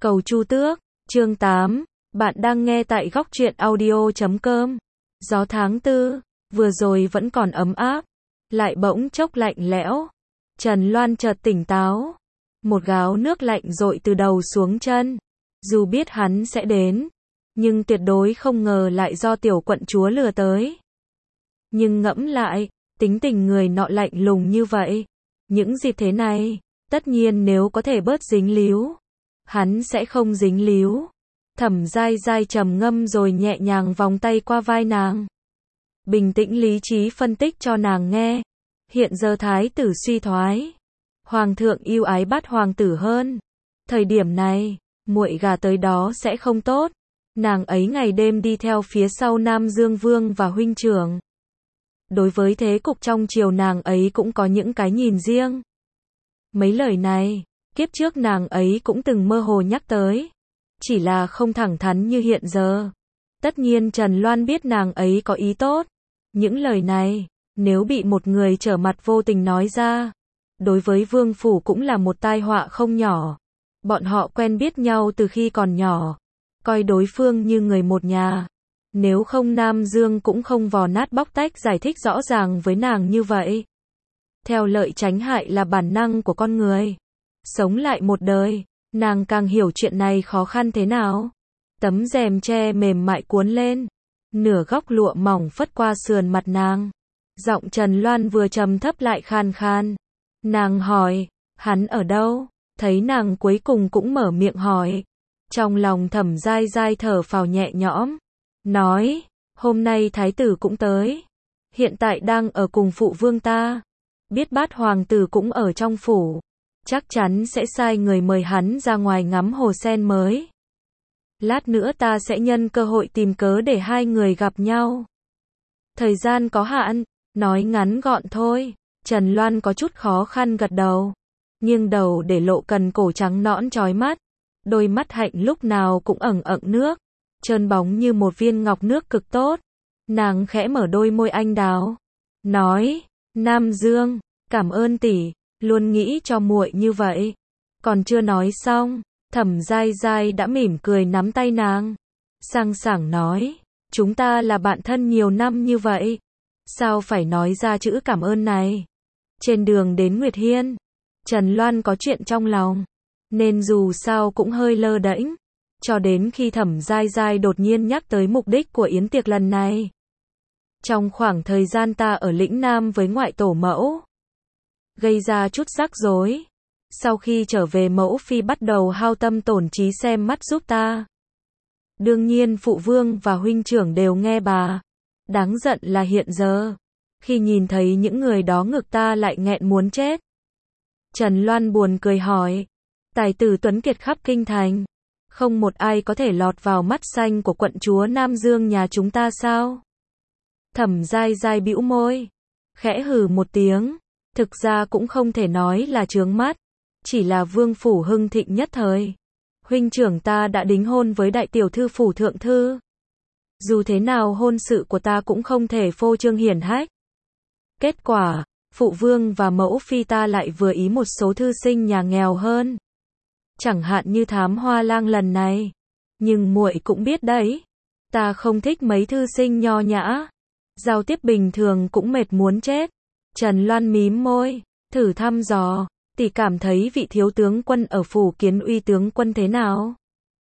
Cầu Chu Tước, chương 8, bạn đang nghe tại góc truyện audio.com. Gió tháng 4, vừa rồi vẫn còn ấm áp, lại bỗng chốc lạnh lẽo. Trần Loan chợt tỉnh táo, một gáo nước lạnh dội từ đầu xuống chân. Dù biết hắn sẽ đến, nhưng tuyệt đối không ngờ lại do tiểu quận chúa lừa tới. Nhưng ngẫm lại, tính tình người nọ lạnh lùng như vậy, những dịp thế này, tất nhiên nếu có thể bớt dính líu, hắn sẽ không dính líu. Thẩm Giai Giai trầm ngâm rồi nhẹ nhàng vòng tay qua vai nàng. Bình tĩnh lý trí phân tích cho nàng nghe. Hiện giờ thái tử suy thoái, hoàng thượng yêu ái bắt hoàng tử hơn. Thời điểm này, muội gả tới đó sẽ không tốt. Nàng ấy ngày đêm đi theo phía sau Nam Dương Vương và huynh trưởng. Đối với thế cục trong triều nàng ấy cũng có những cái nhìn riêng. Mấy lời này, kiếp trước nàng ấy cũng từng mơ hồ nhắc tới, chỉ là không thẳng thắn như hiện giờ. Tất nhiên Trần Loan biết nàng ấy có ý tốt. Những lời này, nếu bị một người trở mặt vô tình nói ra, đối với vương phủ cũng là một tai họa không nhỏ. Bọn họ quen biết nhau từ khi còn nhỏ, coi đối phương như người một nhà. Nếu không Nam Dương cũng không vò nát bóc tách giải thích rõ ràng với nàng như vậy. Theo lợi tránh hại là bản năng của con người. Sống lại một đời, nàng càng hiểu chuyện này khó khăn thế nào. Tấm rèm tre mềm mại cuốn lên, nửa góc lụa mỏng phất qua sườn mặt nàng. Giọng Trần Loan vừa trầm thấp lại khan khan. Nàng hỏi, hắn ở đâu? Thấy nàng cuối cùng cũng mở miệng hỏi. Trong lòng Thẩm Giai Giai thở phào nhẹ nhõm. Nói, hôm nay thái tử cũng tới. Hiện tại đang ở cùng phụ vương ta. Biết bát hoàng tử cũng ở trong phủ. Chắc chắn sẽ sai người mời hắn ra ngoài ngắm hồ sen mới. Lát nữa ta sẽ nhân cơ hội tìm cớ để hai người gặp nhau. Thời gian có hạn, nói ngắn gọn thôi. Trần Loan có chút khó khăn gật đầu. Nghiêng đầu để lộ cần cổ trắng nõn chói mắt. Đôi mắt hạnh lúc nào cũng ẩn ẩn nước. Trơn bóng như một viên ngọc nước cực tốt. Nàng khẽ mở đôi môi anh đào. Nói, Nam Dương, cảm ơn tỷ, luôn nghĩ cho muội như vậy. Còn chưa nói xong, Thẩm Giai Giai đã mỉm cười nắm tay nàng. Sang sảng nói, chúng ta là bạn thân nhiều năm như vậy. Sao phải nói ra chữ cảm ơn này? Trên đường đến Nguyệt Hiên, Trần Loan có chuyện trong lòng, nên dù sao cũng hơi lơ đễnh. Cho đến khi Thẩm Giai Giai đột nhiên nhắc tới mục đích của yến tiệc lần này. Trong khoảng thời gian ta ở lĩnh Nam với ngoại tổ mẫu, gây ra chút rắc rối. Sau khi trở về mẫu phi bắt đầu hao tâm tổn trí xem mắt giúp ta. Đương nhiên phụ vương và huynh trưởng đều nghe bà. Đáng giận là hiện giờ, khi nhìn thấy những người đó ngực ta lại nghẹn muốn chết. Trần Loan buồn cười hỏi, tài tử tuấn kiệt khắp kinh thành, không một ai có thể lọt vào mắt xanh của quận chúa Nam Dương nhà chúng ta sao? Thẩm Giai Giai bĩu môi, khẽ hừ một tiếng. Thực ra cũng không thể nói là chướng mắt, chỉ là vương phủ hưng thịnh nhất thời. Huynh trưởng ta đã đính hôn với đại tiểu thư phủ thượng thư. Dù thế nào hôn sự của ta cũng không thể phô trương hiển hách. Kết quả, phụ vương và mẫu phi ta lại vừa ý một số thư sinh nhà nghèo hơn. Chẳng hạn như Thám Hoa Lang lần này. Nhưng muội cũng biết đấy, ta không thích mấy thư sinh nho nhã. Giao tiếp bình thường cũng mệt muốn chết. Trần Loan mím môi, thử thăm dò, tỷ cảm thấy vị thiếu tướng quân ở phủ Kiến Uy tướng quân thế nào?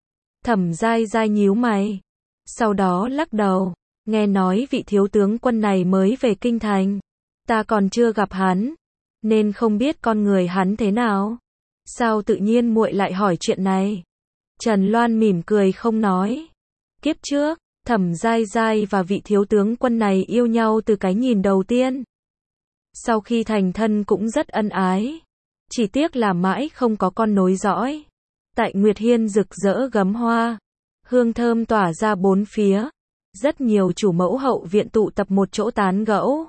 Thẩm Giai Giai nhíu mày, sau đó lắc đầu, nghe nói vị thiếu tướng quân này mới về kinh thành, ta còn chưa gặp hắn, nên không biết con người hắn thế nào. Sao tự nhiên muội lại hỏi chuyện này? Trần Loan mỉm cười không nói. Kiếp trước, Thẩm Giai Giai và vị thiếu tướng quân này yêu nhau từ cái nhìn đầu tiên. Sau khi thành thân cũng rất ân ái. Chỉ tiếc là mãi không có con nối dõi. Tại Nguyệt Hiên rực rỡ gấm hoa, hương thơm tỏa ra bốn phía. Rất nhiều chủ mẫu hậu viện tụ tập một chỗ tán gẫu.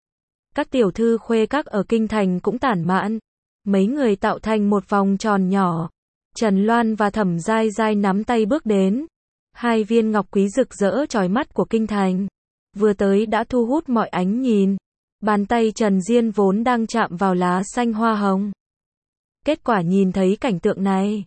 Các tiểu thư khuê các ở kinh thành cũng tản mạn. Mấy người tạo thành một vòng tròn nhỏ. Trần Loan và Thẩm Giai Giai nắm tay bước đến. Hai viên ngọc quý rực rỡ chói mắt của kinh thành. Vừa tới đã thu hút mọi ánh nhìn. Bàn tay Trần Diên vốn đang chạm vào lá xanh hoa hồng. Kết quả nhìn thấy cảnh tượng này,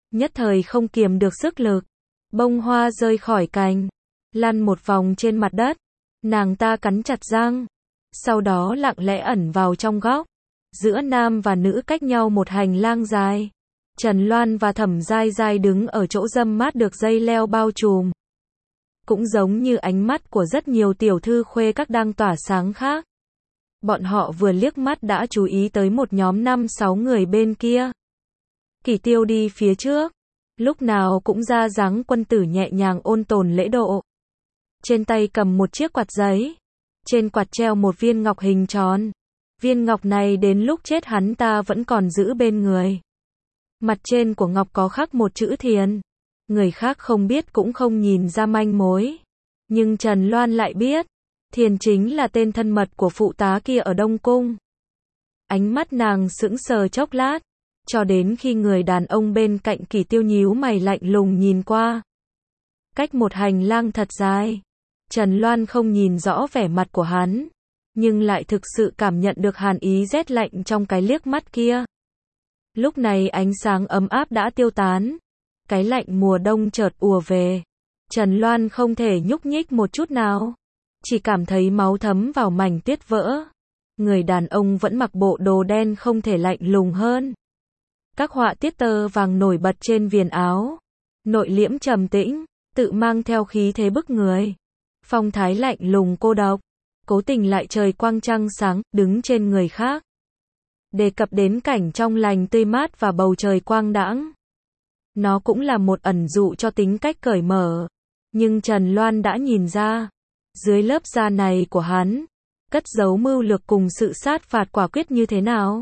nhất thời không kiềm được sức lực. Bông hoa rơi khỏi cành, lăn một vòng trên mặt đất. Nàng ta cắn chặt răng, sau đó lặng lẽ ẩn vào trong góc. Giữa nam và nữ cách nhau một hành lang dài. Trần Loan và Thẩm Giai Giai đứng ở chỗ râm mát được dây leo bao trùm. Cũng giống như ánh mắt của rất nhiều tiểu thư khuê các đang tỏa sáng khác. Bọn họ vừa liếc mắt đã chú ý tới một nhóm 5-6 người bên kia. Kỷ Tiêu đi phía trước, lúc nào cũng ra dáng quân tử nhẹ nhàng ôn tồn lễ độ. Trên tay cầm một chiếc quạt giấy, trên quạt treo một viên ngọc hình tròn. Viên ngọc này đến lúc chết hắn ta vẫn còn giữ bên người. Mặt trên của ngọc có khắc một chữ Thiền. Người khác không biết cũng không nhìn ra manh mối. Nhưng Trần Loan lại biết, Thiền chính là tên thân mật của phụ tá kia ở Đông Cung. Ánh mắt nàng sững sờ chốc lát, cho đến khi người đàn ông bên cạnh Kỷ Tiêu nhíu mày lạnh lùng nhìn qua. Cách một hành lang thật dài, Trần Loan không nhìn rõ vẻ mặt của hắn, nhưng lại thực sự cảm nhận được hàn ý rét lạnh trong cái liếc mắt kia. Lúc này ánh sáng ấm áp đã tiêu tán, cái lạnh mùa đông chợt ùa về. Trần Loan không thể nhúc nhích một chút nào, chỉ cảm thấy máu thấm vào mảnh tuyết vỡ. Người đàn ông vẫn mặc bộ đồ đen không thể lạnh lùng hơn. Các họa tiết tơ vàng nổi bật trên viền áo, nội liễm trầm tĩnh, tự mang theo khí thế bức người. Phong thái lạnh lùng cô độc, cố tình lại trời quang trăng sáng, đứng trên người khác. Đề cập đến cảnh trong lành tươi mát và bầu trời quang đãng. Nó cũng là một ẩn dụ cho tính cách cởi mở. Nhưng Trần Loan đã nhìn ra, dưới lớp da này của hắn, cất giấu mưu lược cùng sự sát phạt quả quyết như thế nào.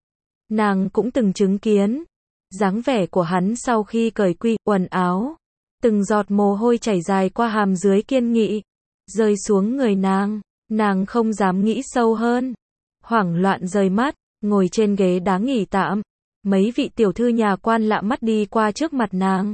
Nàng cũng từng chứng kiến, dáng vẻ của hắn sau khi cởi quần áo, từng giọt mồ hôi chảy dài qua hàm dưới kiên nghị, rơi xuống người nàng không dám nghĩ sâu hơn. Hoảng loạn rời mắt, ngồi trên ghế đá nghỉ tạm, mấy vị tiểu thư nhà quan lạ mắt đi qua trước mặt nàng.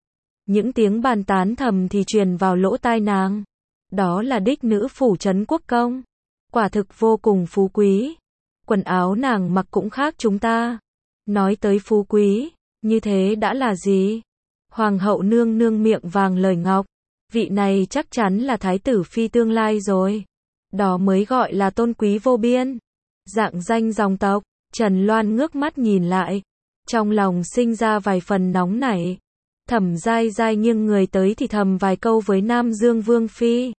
Những tiếng bàn tán thầm thì truyền vào lỗ tai nàng. Đó là đích nữ phủ trấn quốc công. Quả thực vô cùng phú quý. Quần áo nàng mặc cũng khác chúng ta. Nói tới phú quý, như thế đã là gì? Hoàng hậu nương nương miệng vàng lời ngọc. Vị này chắc chắn là thái tử phi tương lai rồi. Đó mới gọi là tôn quý vô biên. Dạng danh dòng tộc. Trần Loan ngước mắt nhìn lại, trong lòng sinh ra vài phần nóng nảy. Thẩm Giai Giai nghiêng người tới thì thầm vài câu với Nam Dương Vương Phi.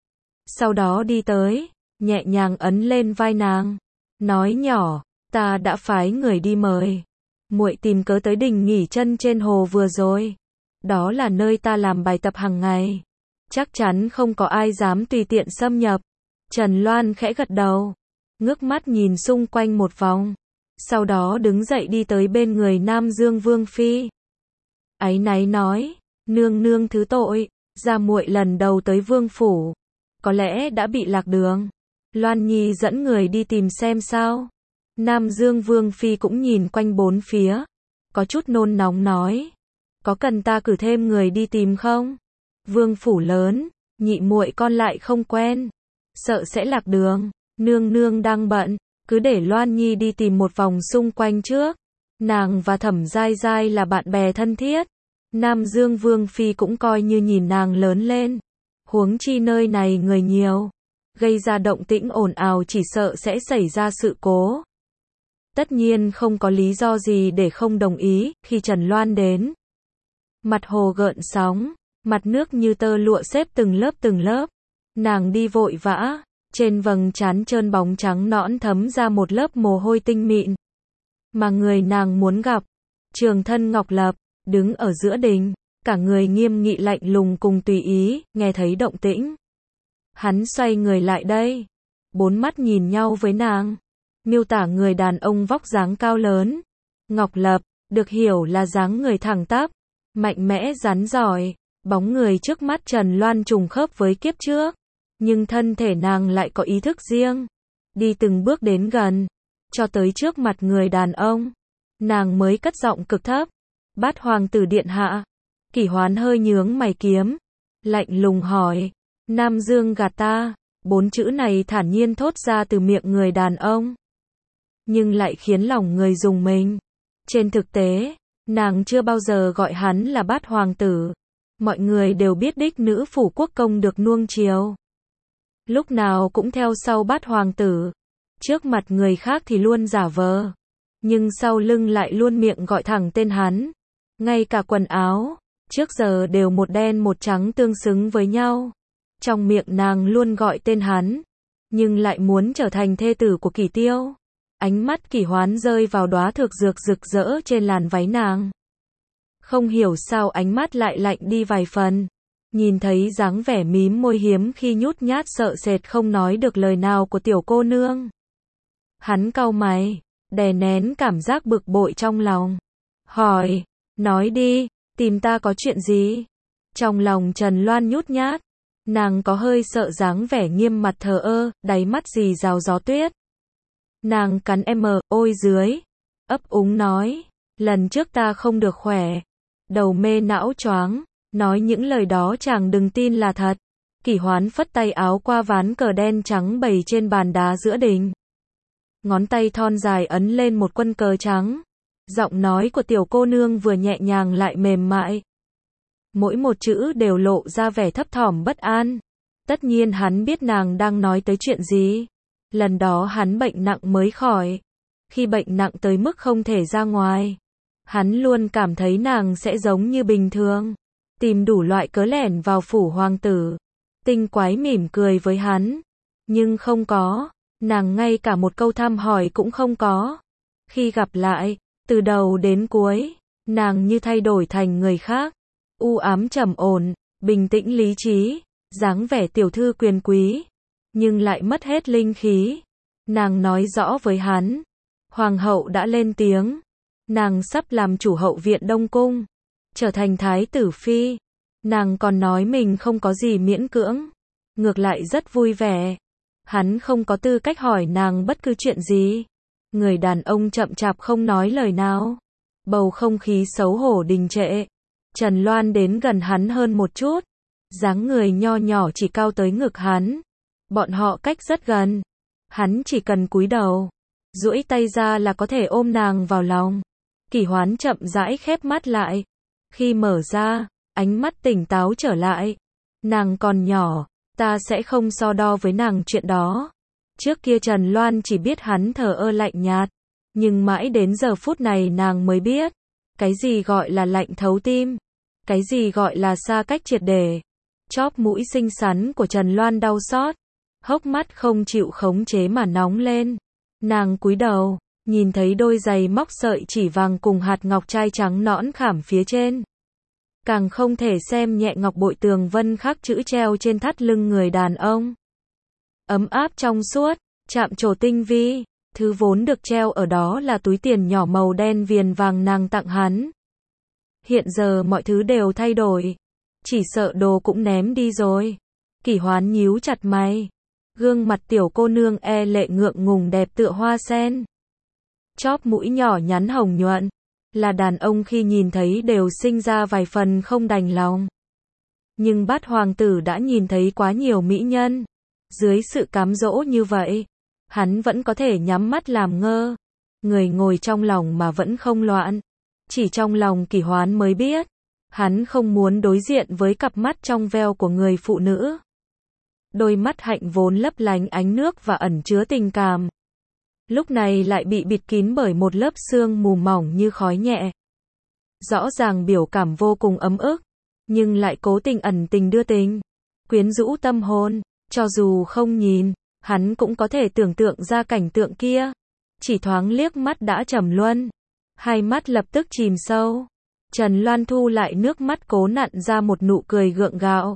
Sau đó đi tới, nhẹ nhàng ấn lên vai nàng, nói nhỏ, ta đã phái người đi mời. Muội tìm cớ tới đình nghỉ chân trên hồ vừa rồi. Đó là nơi ta làm bài tập hàng ngày. Chắc chắn không có ai dám tùy tiện xâm nhập. Trần Loan khẽ gật đầu, ngước mắt nhìn xung quanh một vòng. Sau đó đứng dậy đi tới bên người Nam Dương Vương Phi. Áy náy nói, nương nương thứ tội, gia muội lần đầu tới vương phủ, có lẽ đã bị lạc đường. Loan Nhi dẫn người đi tìm xem sao. Nam Dương Vương Phi cũng nhìn quanh bốn phía, có chút nôn nóng nói, có cần ta cử thêm người đi tìm không? Vương phủ lớn, nhị muội con lại không quen, sợ sẽ lạc đường. Nương nương đang bận, cứ để Loan Nhi đi tìm một vòng xung quanh trước. Nàng và Thẩm Giai Giai là bạn bè thân thiết. Nam Dương Vương Phi cũng coi như nhìn nàng lớn lên. Huống chi nơi này người nhiều, gây ra động tĩnh ồn ào chỉ sợ sẽ xảy ra sự cố. Tất nhiên không có lý do gì để không đồng ý. Khi Trần Loan đến, mặt hồ gợn sóng, mặt nước như tơ lụa xếp từng lớp. Nàng đi vội vã, trên vầng trán trơn bóng trắng nõn thấm ra một lớp mồ hôi tinh mịn. Mà người nàng muốn gặp, Trường Thân Ngọc Lập, đứng ở giữa đình, cả người nghiêm nghị lạnh lùng cùng tùy ý. Nghe thấy động tĩnh, hắn xoay người lại đây, bốn mắt nhìn nhau với nàng. Miêu tả người đàn ông vóc dáng cao lớn, Ngọc Lập, được hiểu là dáng người thẳng tắp, mạnh mẽ rắn giỏi. Bóng người trước mắt Trần Loan trùng khớp với kiếp trước, nhưng thân thể nàng lại có ý thức riêng. Đi từng bước đến gần, cho tới trước mặt người đàn ông, nàng mới cất giọng cực thấp, Bát hoàng tử điện hạ. Kỷ Hoán hơi nhướng mày kiếm, lạnh lùng hỏi, Nam Dương gạt ta. 4 chữ này thản nhiên thốt ra từ miệng người đàn ông, nhưng lại khiến lòng người rùng mình. Trên thực tế, Nàng chưa bao giờ gọi hắn là Bát hoàng tử. Mọi người đều biết đích nữ phủ quốc công được nuông chiều. Lúc nào cũng theo sau Bát hoàng tử. Trước mặt người khác thì luôn giả vờ. Nhưng sau lưng lại luôn miệng gọi thẳng tên hắn. Ngay cả quần áo, trước giờ đều một đen một trắng tương xứng với nhau. Trong miệng nàng luôn gọi tên hắn. Nhưng lại muốn trở thành thê tử của Kỷ Tiêu. Ánh mắt Kỷ Hoán rơi vào đóa thược dược rực rỡ trên làn váy nàng. Không hiểu sao ánh mắt lại lạnh đi vài phần. Nhìn thấy dáng vẻ mím môi hiếm khi nhút nhát sợ sệt không nói được lời nào của tiểu cô nương. Hắn cau mày, đè nén cảm giác bực bội trong lòng. Hỏi, nói đi, tìm ta có chuyện gì? Trong lòng Trần Loan nhút nhát. Nàng có hơi sợ dáng vẻ nghiêm mặt thờ ơ, đáy mắt rì rào gió tuyết. Nàng cắn ôi dưới. Ấp úng nói, lần trước ta không được khỏe. Đầu mê não choáng. Nói những lời đó chàng đừng tin là thật. Kỷ Hoán phất tay áo qua ván cờ đen trắng bày trên bàn đá giữa đình. Ngón tay thon dài ấn lên một quân cờ trắng. Giọng nói của tiểu cô nương vừa nhẹ nhàng lại mềm mại. Mỗi một chữ đều lộ ra vẻ thấp thỏm bất an. Tất nhiên hắn biết nàng đang nói tới chuyện gì. Lần đó hắn bệnh nặng mới khỏi. Khi bệnh nặng tới mức không thể ra ngoài. Hắn luôn cảm thấy nàng sẽ giống như bình thường. Tìm đủ loại cớ lẻn vào phủ hoàng tử. Tinh quái mỉm cười với hắn. Nhưng không có. Nàng ngay cả một câu thăm hỏi cũng không có. Khi gặp lại, từ đầu đến cuối, nàng như thay đổi thành người khác. U ám trầm ổn, bình tĩnh lý trí, dáng vẻ tiểu thư quyền quý. Nhưng lại mất hết linh khí. Nàng nói rõ với hắn. Hoàng hậu đã lên tiếng. Nàng sắp làm chủ hậu viện Đông Cung. Trở thành thái tử phi. Nàng còn nói mình không có gì miễn cưỡng. Ngược lại rất vui vẻ. Hắn không có tư cách hỏi nàng bất cứ chuyện gì. Người đàn ông chậm chạp không nói lời nào. Bầu không khí xấu hổ đình trệ. Trần Loan đến gần hắn hơn một chút. Dáng người nho nhỏ chỉ cao tới ngực hắn. Bọn họ cách rất gần. Hắn chỉ cần cúi đầu. Duỗi tay ra là có thể ôm nàng vào lòng. Kỷ Hoán chậm rãi khép mắt lại. Khi mở ra, ánh mắt tỉnh táo trở lại. Nàng còn nhỏ, ta sẽ không so đo với nàng chuyện đó. Trước kia Trần Loan chỉ biết hắn thờ ơ lạnh nhạt. Nhưng mãi đến giờ phút này nàng mới biết. Cái gì gọi là lạnh thấu tim. Cái gì gọi là xa cách triệt để. Chóp mũi xinh xắn của Trần Loan đau xót. Hốc mắt không chịu khống chế mà nóng lên. Nàng cúi đầu, nhìn thấy đôi giày móc sợi chỉ vàng cùng hạt ngọc trai trắng nõn khảm phía trên. Càng không thể xem nhẹ ngọc bội tường vân khắc chữ treo trên thắt lưng người đàn ông. Ấm áp trong suốt, chạm trổ tinh vi, thứ vốn được treo ở đó là túi tiền nhỏ màu đen viền vàng nàng tặng hắn. Hiện giờ mọi thứ đều thay đổi. Chỉ sợ đồ cũng ném đi rồi. Kỷ Hoán nhíu chặt mày. Gương mặt tiểu cô nương e lệ ngượng ngùng đẹp tựa hoa sen. Chóp mũi nhỏ nhắn hồng nhuận. Là đàn ông khi nhìn thấy đều sinh ra vài phần không đành lòng. Nhưng Bát hoàng tử đã nhìn thấy quá nhiều mỹ nhân. Dưới sự cám dỗ như vậy, hắn vẫn có thể nhắm mắt làm ngơ. Người ngồi trong lòng mà vẫn không loạn. Chỉ trong lòng Kỷ Hoán mới biết. Hắn không muốn đối diện với cặp mắt trong veo của người phụ nữ. Đôi mắt hạnh vốn lấp lánh ánh nước và ẩn chứa tình cảm. Lúc này lại bị bịt kín bởi một lớp sương mù mỏng như khói nhẹ. Rõ ràng biểu cảm vô cùng ấm ức, nhưng lại cố tình ẩn tình đưa tình. Quyến rũ tâm hồn, cho dù không nhìn, hắn cũng có thể tưởng tượng ra cảnh tượng kia. Chỉ thoáng liếc mắt đã trầm luân. Hai mắt lập tức chìm sâu. Trần Loan thu lại nước mắt cố nặn ra một nụ cười gượng gạo.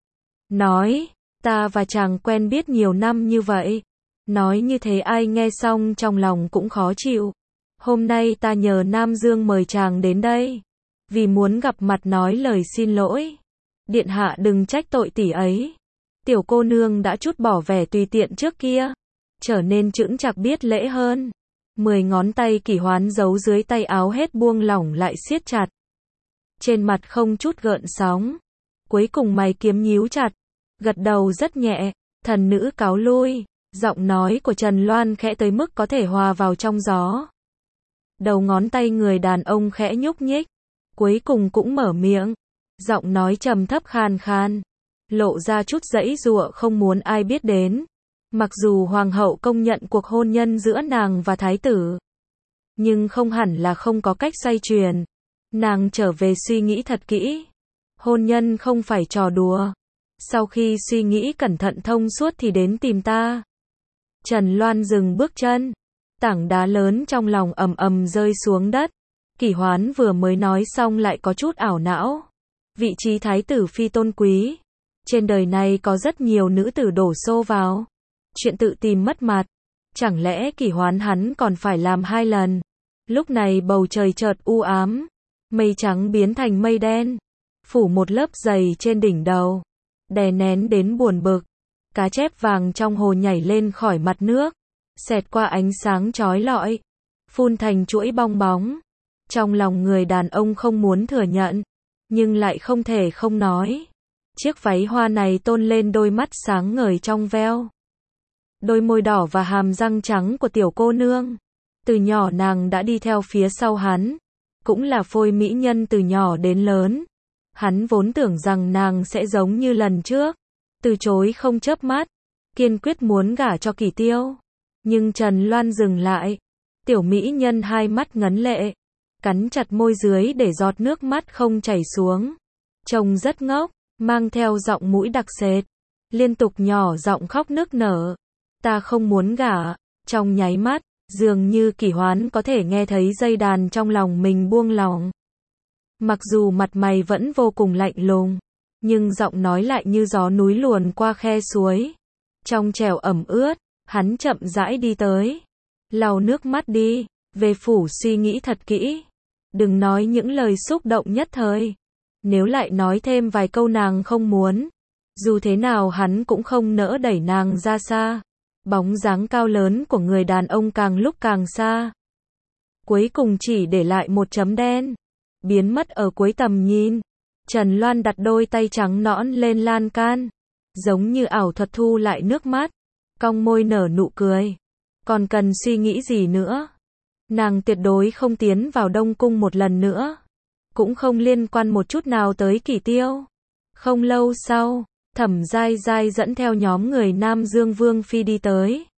Nói, ta và chàng quen biết nhiều năm như vậy. Nói như thế ai nghe xong trong lòng cũng khó chịu. Hôm nay ta nhờ Nam Dương mời chàng đến đây. Vì muốn gặp mặt nói lời xin lỗi. Điện hạ đừng trách tội tỷ ấy. Tiểu cô nương đã trút bỏ vẻ tùy tiện trước kia. Trở nên chững chạc biết lễ hơn. 10 ngón tay Kỷ Hoán giấu dưới tay áo hết buông lỏng lại siết chặt. Trên mặt không chút gợn sóng. Cuối cùng mày kiếm nhíu chặt. Gật đầu rất nhẹ. Thần nữ cáo lui. Giọng nói của Trần Loan khẽ tới mức có thể hòa vào trong gió. Đầu ngón tay người đàn ông khẽ nhúc nhích, cuối cùng cũng mở miệng. Giọng nói trầm thấp khan khan, lộ ra chút giãy giụa không muốn ai biết đến. Mặc dù hoàng hậu công nhận cuộc hôn nhân giữa nàng và thái tử, nhưng không hẳn là không có cách xoay chuyển. Nàng trở về suy nghĩ thật kỹ. Hôn nhân không phải trò đùa. Sau khi suy nghĩ cẩn thận thông suốt thì đến tìm ta. Trần Loan dừng bước chân. Tảng đá lớn trong lòng ầm ầm rơi xuống đất. Kỷ Hoán vừa mới nói xong lại có chút ảo não. Vị trí thái tử phi tôn quý. Trên đời này có rất nhiều nữ tử đổ xô vào. Chuyện tự tìm mất mặt. Chẳng lẽ Kỷ Hoán hắn còn phải làm 2 lần. Lúc này bầu trời chợt u ám. Mây trắng biến thành mây đen. Phủ một lớp dày trên đỉnh đầu. Đè nén đến buồn bực. Cá chép vàng trong hồ nhảy lên khỏi mặt nước. Xẹt qua ánh sáng chói lọi. Phun thành chuỗi bong bóng. Trong lòng người đàn ông không muốn thừa nhận. Nhưng lại không thể không nói. Chiếc váy hoa này tôn lên đôi mắt sáng ngời trong veo. Đôi môi đỏ và hàm răng trắng của tiểu cô nương. Từ nhỏ nàng đã đi theo phía sau hắn. Cũng là phôi mỹ nhân từ nhỏ đến lớn. Hắn vốn tưởng rằng nàng sẽ giống như lần trước. Từ chối không chớp mắt. Kiên quyết muốn gả cho Kỷ Tiêu. Nhưng Trần Loan dừng lại. Tiểu mỹ nhân hai mắt ngấn lệ. Cắn chặt môi dưới để giọt nước mắt không chảy xuống. Trông rất ngốc. Mang theo giọng mũi đặc sệt. Liên tục nhỏ giọng khóc nức nở. Ta không muốn gả. Trong nháy mắt, dường như Kỷ Hoán có thể nghe thấy dây đàn trong lòng mình buông lỏng. Mặc dù mặt mày vẫn vô cùng lạnh lùng, nhưng giọng nói lại như gió núi luồn qua khe suối. Trong trẻo ẩm ướt, hắn chậm rãi đi tới. Lau nước mắt đi, về phủ suy nghĩ thật kỹ. Đừng nói những lời xúc động nhất thời. Nếu lại nói thêm vài câu nàng không muốn. Dù thế nào hắn cũng không nỡ đẩy nàng ra xa. Bóng dáng cao lớn của người đàn ông càng lúc càng xa. Cuối cùng chỉ để lại một chấm đen. Biến mất ở cuối tầm nhìn. Trần Loan đặt đôi tay trắng nõn lên lan can. Giống như ảo thuật thu lại nước mắt. Cong môi nở nụ cười. Còn cần suy nghĩ gì nữa? Nàng tuyệt đối không tiến vào Đông Cung một lần nữa. Cũng không liên quan một chút nào tới Kỷ Tiêu. Không lâu sau, Thẩm Giai Giai dẫn theo nhóm người Nam Dương Vương Phi đi tới.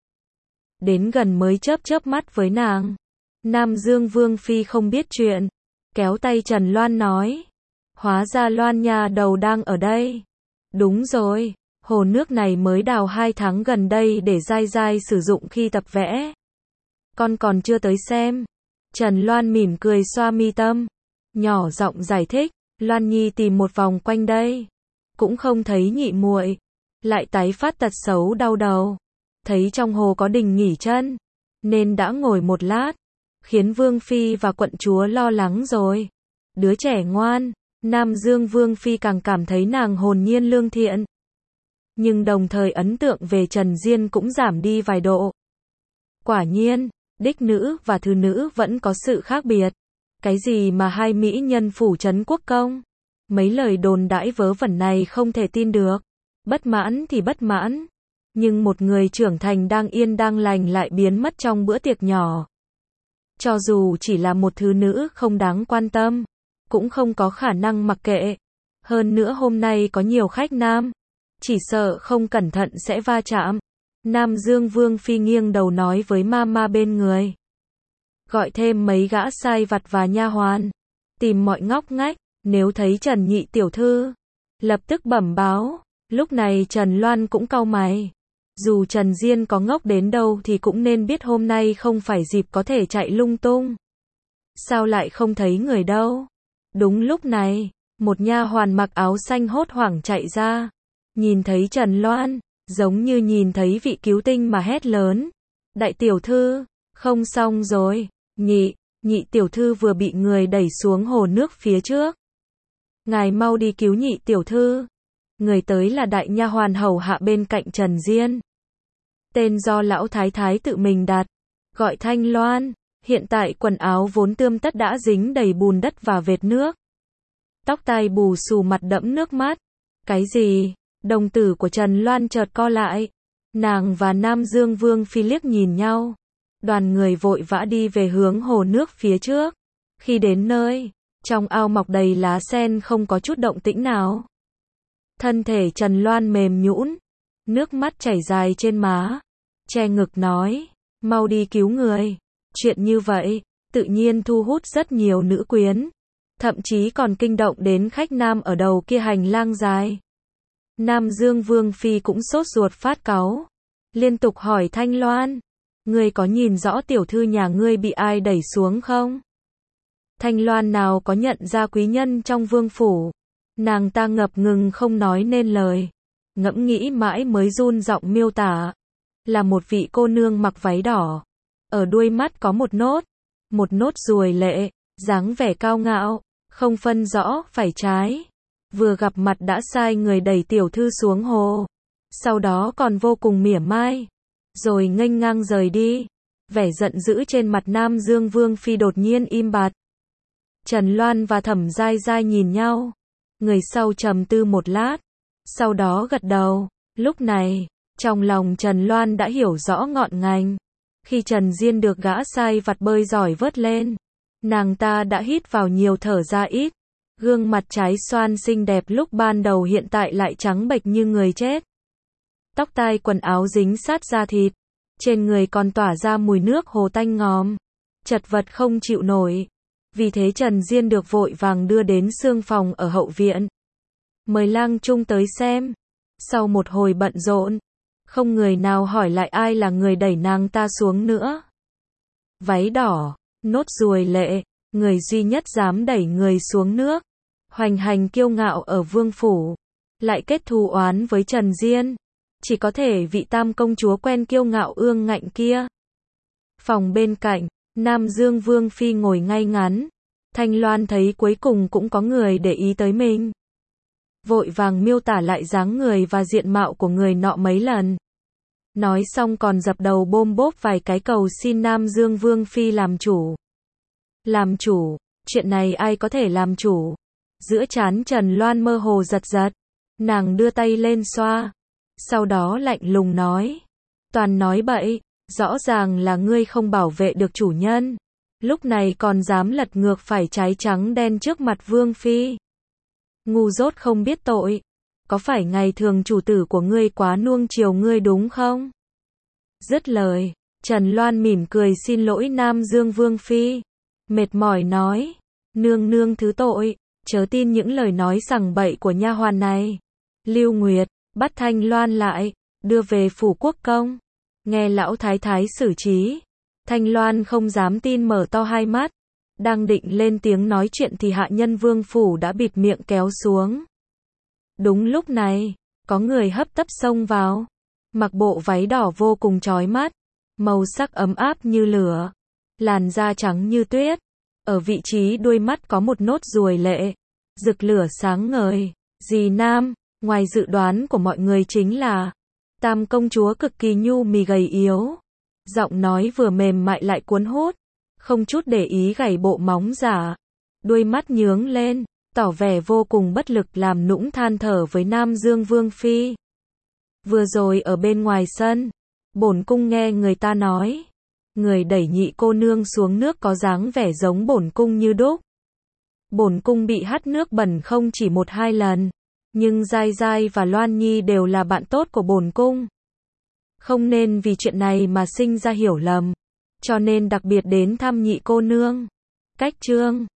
Đến gần mới chớp mắt với nàng. Nam Dương Vương Phi không biết chuyện. Kéo tay Trần Loan nói. Hóa ra Loan nhà đầu đang ở đây. Đúng rồi, hồ nước này mới đào 2 tháng gần đây để Giai Giai sử dụng khi tập vẽ. Con còn chưa tới xem. Trần Loan mỉm cười xoa mi tâm. Nhỏ giọng giải thích. Loan Nhi tìm một vòng quanh đây. Cũng không thấy nhị muội. Lại tái phát tật xấu đau đầu. Thấy trong hồ có đình nghỉ chân. Nên đã ngồi một lát. Khiến Vương Phi và quận chúa lo lắng rồi. Đứa trẻ ngoan. Nam Dương Vương Phi càng cảm thấy nàng hồn nhiên lương thiện. Nhưng đồng thời ấn tượng về Trần Diên cũng giảm đi vài độ. Quả nhiên, đích nữ và thư nữ vẫn có sự khác biệt. Cái gì mà 2 mỹ nhân phủ trấn quốc công? Mấy lời đồn đãi vớ vẩn này không thể tin được. Bất mãn thì bất mãn. Nhưng một người trưởng thành đang yên đang lành lại biến mất trong bữa tiệc nhỏ. Cho dù chỉ là một thứ nữ không đáng quan tâm, cũng không có khả năng mặc kệ. Hơn nữa hôm nay có nhiều khách nam. Chỉ sợ không cẩn thận sẽ va chạm. Nam Dương Vương Phi nghiêng đầu nói với mama bên người. Gọi thêm mấy gã sai vặt và nha hoàn. Tìm mọi ngóc ngách. Nếu thấy Trần nhị tiểu thư, lập tức bẩm báo. Lúc này Trần Loan cũng cau mày. Dù Trần Diên có ngốc đến đâu thì cũng nên biết hôm nay không phải dịp có thể chạy lung tung. Sao lại không thấy người đâu? Đúng lúc này, một nha hoàn mặc áo xanh hốt hoảng chạy ra. Nhìn thấy Trần Loan, giống như nhìn thấy vị cứu tinh mà hét lớn. Đại tiểu thư, không xong rồi, nhị tiểu thư vừa bị người đẩy xuống hồ nước phía trước. Ngài mau đi cứu nhị tiểu thư. Người tới là đại nha hoàn hầu hạ bên cạnh Trần Diên. Tên do lão thái thái tự mình đặt, gọi Thanh Loan. Hiện tại quần áo vốn tươm tất đã dính đầy bùn đất và vệt nước. Tóc tai bù xù mặt đẫm nước mắt. Cái gì? Đồng tử của Trần Loan chợt co lại. Nàng và Nam Dương Vương Phi liếc nhìn nhau. Đoàn người vội vã đi về hướng hồ nước phía trước. Khi đến nơi, trong ao mọc đầy lá sen không có chút động tĩnh nào. Thân thể Trần Loan mềm nhũn, nước mắt chảy dài trên má, che ngực nói, mau đi cứu người. Chuyện như vậy, tự nhiên thu hút rất nhiều nữ quyến, thậm chí còn kinh động đến khách nam ở đầu kia hành lang dài. Nam Dương Vương Phi cũng sốt ruột phát cáu, liên tục hỏi Thanh Loan, ngươi có nhìn rõ tiểu thư nhà ngươi bị ai đẩy xuống không? Thanh Loan nào có nhận ra quý nhân trong vương phủ, nàng ta ngập ngừng không nói nên lời, ngẫm nghĩ mãi mới run giọng miêu tả, là một vị cô nương mặc váy đỏ, ở đuôi mắt có một nốt ruồi lệ, dáng vẻ cao ngạo, không phân rõ phải trái, vừa gặp mặt đã sai người đẩy tiểu thư xuống hồ, sau đó còn vô cùng mỉa mai, rồi nghênh ngang rời đi. Vẻ giận dữ trên mặt Nam Dương Vương Phi đột nhiên im bặt. Trần Loan và Thẩm Giai Giai nhìn nhau, người sau trầm tư một lát, sau đó gật đầu. Lúc này, trong lòng Trần Loan đã hiểu rõ ngọn ngành. Khi Trần Diên được gã sai vặt bơi giỏi vớt lên, nàng ta đã hít vào nhiều thở ra ít. Gương mặt trái xoan xinh đẹp lúc ban đầu hiện tại lại trắng bệch như người chết. Tóc tai quần áo dính sát da thịt, trên người còn tỏa ra mùi nước hồ tanh ngòm, chật vật không chịu nổi. Vì thế Trần Diên được vội vàng đưa đến xương phòng ở hậu viện, mời lang trung tới xem. Sau một hồi bận rộn, không người nào hỏi lại ai là người đẩy nàng ta xuống nữa. Váy đỏ, nốt ruồi lệ, người duy nhất dám đẩy người xuống nước, hoành hành kiêu ngạo ở vương phủ, lại kết thù oán với Trần Diên. Chỉ có thể vị tam công chúa quen kiêu ngạo ương ngạnh kia. Phòng bên cạnh, Nam Dương Vương Phi ngồi ngay ngắn. Thanh Loan thấy cuối cùng cũng có người để ý tới mình, vội vàng miêu tả lại dáng người và diện mạo của người nọ mấy lần. Nói xong còn dập đầu bôm bốp vài cái cầu xin Nam Dương Vương Phi làm chủ. Làm chủ, chuyện này ai có thể làm chủ? Giữa trán Trần Loan mơ hồ giật giật, nàng đưa tay lên xoa, sau đó lạnh lùng nói, toàn nói bậy, rõ ràng là ngươi không bảo vệ được chủ nhân, lúc này còn dám lật ngược phải trái trắng đen trước mặt Vương Phi. Ngu dốt không biết tội, có phải ngày thường chủ tử của ngươi quá nuông chiều ngươi đúng không? Dứt lời, Trần Loan mỉm cười xin lỗi Nam Dương Vương Phi, mệt mỏi nói, nương nương thứ tội, chớ tin những lời nói sằng bậy của nha hoàn này. Lưu Nguyệt bắt Thanh Loan lại, đưa về phủ quốc công. Nghe lão thái thái xử trí, Thanh Loan không dám tin mở to hai mắt. Đang định lên tiếng nói chuyện thì hạ nhân vương phủ đã bịt miệng kéo xuống. Đúng lúc này, có người hấp tấp xông vào, mặc bộ váy đỏ vô cùng chói mắt, màu sắc ấm áp như lửa, làn da trắng như tuyết, ở vị trí đuôi mắt có một nốt ruồi lệ, rực lửa sáng ngời. Dì Nam, ngoài dự đoán của mọi người chính là tam công chúa cực kỳ nhu mì gầy yếu, giọng nói vừa mềm mại lại cuốn hút, không chút để ý gảy bộ móng giả, đuôi mắt nhướng lên, tỏ vẻ vô cùng bất lực làm nũng than thở với Nam Dương Vương Phi. Vừa rồi ở bên ngoài sân, bổn cung nghe người ta nói, người đẩy nhị cô nương xuống nước có dáng vẻ giống bổn cung như đúc. Bổn cung bị hắt nước bẩn không chỉ một hai lần, nhưng Giai Giai và Loan Nhi đều là bạn tốt của bổn cung. Không nên vì chuyện này mà sinh ra hiểu lầm, cho nên đặc biệt đến thăm nhị cô nương. Cách chương